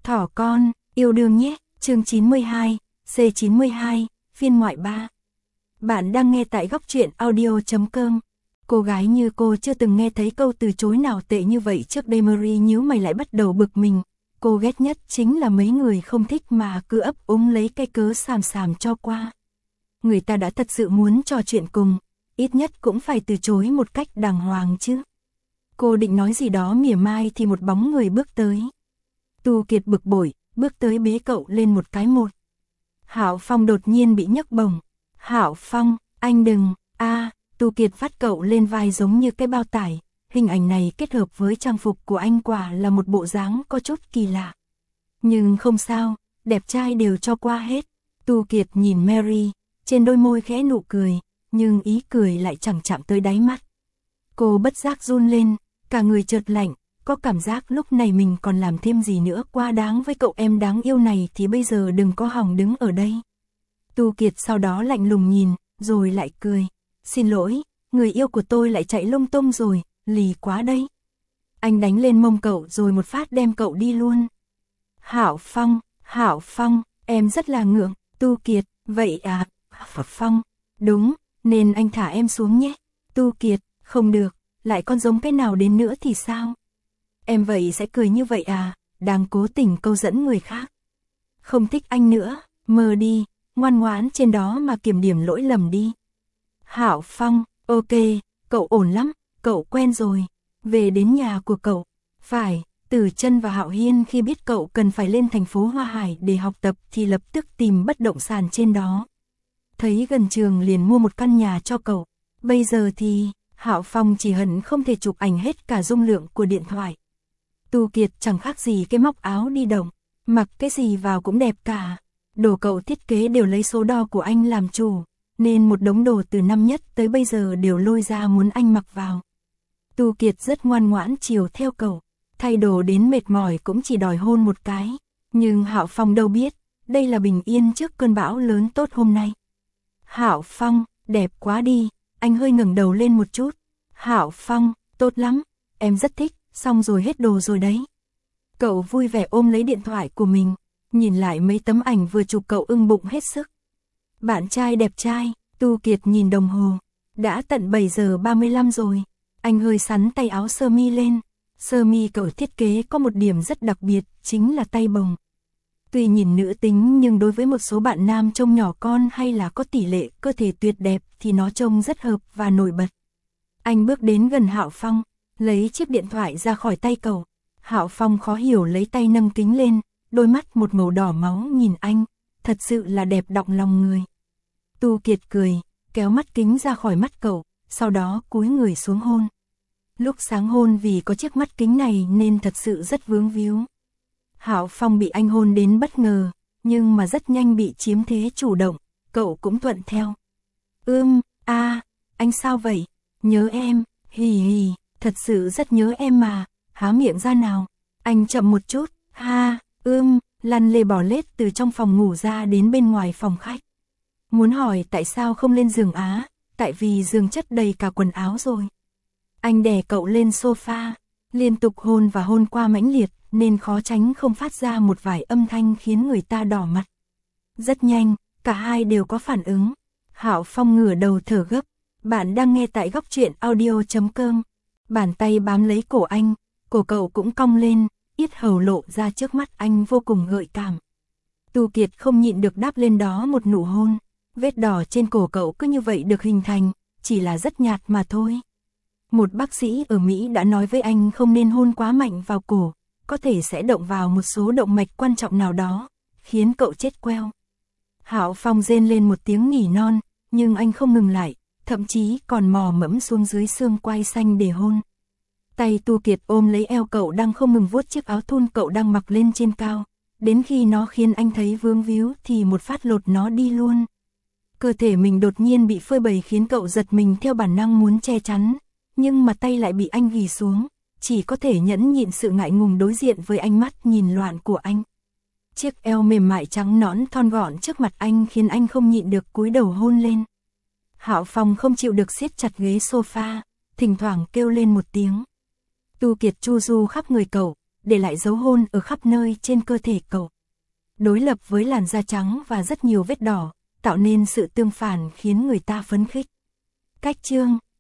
Thỏ con, yêu đương nhé, chương 92, C92, phiên ngoại 3. Bạn đang nghe tại góc truyện audio.com. Cô gái như cô chưa từng nghe thấy câu từ chối nào tệ như vậy trước đây. Marie nhíu mày lại bắt đầu bực mình. Cô ghét nhất chính là mấy người không thích mà cứ ấp úng lấy cái cớ xàm xàm cho qua. Người ta đã thật sự muốn trò chuyện cùng, ít nhất cũng phải từ chối một cách đàng hoàng chứ. Cô định nói gì đó mỉa mai thì một bóng người bước tới. Tu Kiệt bực bội, bước tới bế cậu lên một cái một. Hạo Phong đột nhiên bị nhấc bổng. Hạo Phong, anh đừng, Tu Kiệt vắt cậu lên vai giống như cái bao tải. Hình ảnh này kết hợp với trang phục của anh quả là một bộ dáng có chút kỳ lạ. Nhưng không sao, đẹp trai đều cho qua hết. Tu Kiệt nhìn Mary, trên đôi môi khẽ nụ cười, nhưng ý cười lại chẳng chạm tới đáy mắt. Cô bất giác run lên, cả người chợt lạnh, có cảm giác lúc này mình còn làm thêm gì nữa quá đáng với cậu em đáng yêu này thì bây giờ đừng có hòng đứng ở đây. Tu Kiệt sau đó lạnh lùng nhìn, rồi lại cười. Xin lỗi, người yêu của tôi lại chạy lung tung rồi, lì quá đấy. Anh đánh lên mông cậu rồi một phát đem cậu đi luôn. Hạo Phong, em rất là ngượng. Tu Kiệt, vậy à, Phong, đúng, nên anh thả em xuống nhé. Tu Kiệt, không được, lại con giống cái nào đến nữa thì sao? Em vậy sẽ cười như vậy à, đang cố tình câu dẫn người khác. Không thích anh nữa, mơ đi, ngoan ngoãn trên đó mà kiểm điểm lỗi lầm đi. Hạo Phong, ok, cậu ổn lắm, cậu quen rồi. Về đến nhà của cậu, phải, Tử Chân và Hạo Hiên khi biết cậu cần phải lên thành phố Hoa Hải để học tập thì lập tức tìm bất động sản trên đó. Thấy gần trường liền mua một căn nhà cho cậu. Bây giờ thì, Hạo Phong chỉ hận không thể chụp ảnh hết cả dung lượng của điện thoại. Tu Kiệt chẳng khác gì cái móc áo đi đồng, mặc cái gì vào cũng đẹp cả. Đồ cậu thiết kế đều lấy số đo của anh làm chủ, nên một đống đồ từ năm nhất tới bây giờ đều lôi ra muốn anh mặc vào. Tu Kiệt rất ngoan ngoãn chiều theo cậu, thay đồ đến mệt mỏi cũng chỉ đòi hôn một cái. Nhưng Hạo Phong đâu biết, đây là bình yên trước cơn bão lớn tốt hôm nay. Hạo Phong, đẹp quá đi, anh hơi ngẩng đầu lên một chút. Hạo Phong, tốt lắm, em rất thích, xong rồi hết đồ rồi đấy. Cậu vui vẻ ôm lấy điện thoại của mình, nhìn lại mấy tấm ảnh vừa chụp cậu ưng bụng hết sức. Bạn trai đẹp trai, Tu Kiệt nhìn đồng hồ, đã tận 7 giờ 35 rồi. Anh hơi sắn tay áo sơ mi lên. Sơ mi cậu thiết kế có một điểm rất đặc biệt, chính là tay bồng. Tuy nhìn nữ tính nhưng đối với một số bạn nam trông nhỏ con hay là có tỷ lệ cơ thể tuyệt đẹp thì nó trông rất hợp và nổi bật. Anh bước đến gần Hạo Phong, lấy chiếc điện thoại ra khỏi tay cậu. Hạo Phong khó hiểu lấy tay nâng kính lên, đôi mắt một màu đỏ máu nhìn anh, thật sự là đẹp động lòng người. Tu Kiệt cười, kéo mắt kính ra khỏi mắt cậu, sau đó cúi người xuống hôn. Lúc sáng hôn vì có chiếc mắt kính này nên thật sự rất vướng víu. Hạo Phong bị anh hôn đến bất ngờ, nhưng mà rất nhanh bị chiếm thế chủ động, cậu cũng thuận theo. Anh sao vậy? Nhớ em, hì hì, thật sự rất nhớ em mà, há miệng ra nào. Anh chậm một chút, lăn lê bò lết từ trong phòng ngủ ra đến bên ngoài phòng khách. Muốn hỏi tại sao không lên giường á, tại vì giường chất đầy cả quần áo rồi. Anh đè cậu lên sofa, liên tục hôn và hôn qua mãnh liệt nên khó tránh không phát ra một vài âm thanh khiến người ta đỏ mặt. Rất nhanh, cả hai đều có phản ứng. Hạo Phong ngửa đầu thở gấp. Bạn đang nghe tại góc truyện audio.com. Bàn tay bám lấy cổ anh, cổ cậu cũng cong lên, yết hầu lộ ra trước mắt anh vô cùng gợi cảm. Tu Kiệt không nhịn được đáp lên đó một nụ hôn. Vết đỏ trên cổ cậu cứ như vậy được hình thành, chỉ là rất nhạt mà thôi. Một bác sĩ ở Mỹ đã nói với anh không nên hôn quá mạnh vào cổ, có thể sẽ động vào một số động mạch quan trọng nào đó, khiến cậu chết queo. Hạo Phong rên lên một tiếng nỉ non, nhưng anh không ngừng lại, thậm chí còn mò mẫm xuống dưới xương quai xanh để hôn. Tay Tu Kiệt ôm lấy eo cậu đang không ngừng vuốt chiếc áo thun cậu đang mặc lên trên cao, đến khi nó khiến anh thấy vướng víu thì một phát lột nó đi luôn. Cơ thể mình đột nhiên bị phơi bày khiến cậu giật mình theo bản năng muốn che chắn, nhưng mà tay lại bị anh ghì xuống, chỉ có thể nhẫn nhịn sự ngại ngùng đối diện với ánh mắt nhìn loạn của anh. Chiếc eo mềm mại trắng nõn thon gọn trước mặt anh khiến anh không nhịn được cúi đầu hôn lên. Hạo Phong không chịu được siết chặt ghế sofa, thỉnh thoảng kêu lên một tiếng. Tu Kiệt chu du khắp người cậu, để lại dấu hôn ở khắp nơi trên cơ thể cậu. Đối lập với làn da trắng và rất nhiều vết đỏ, tạo nên sự tương phản khiến người ta phấn khích. Cách chương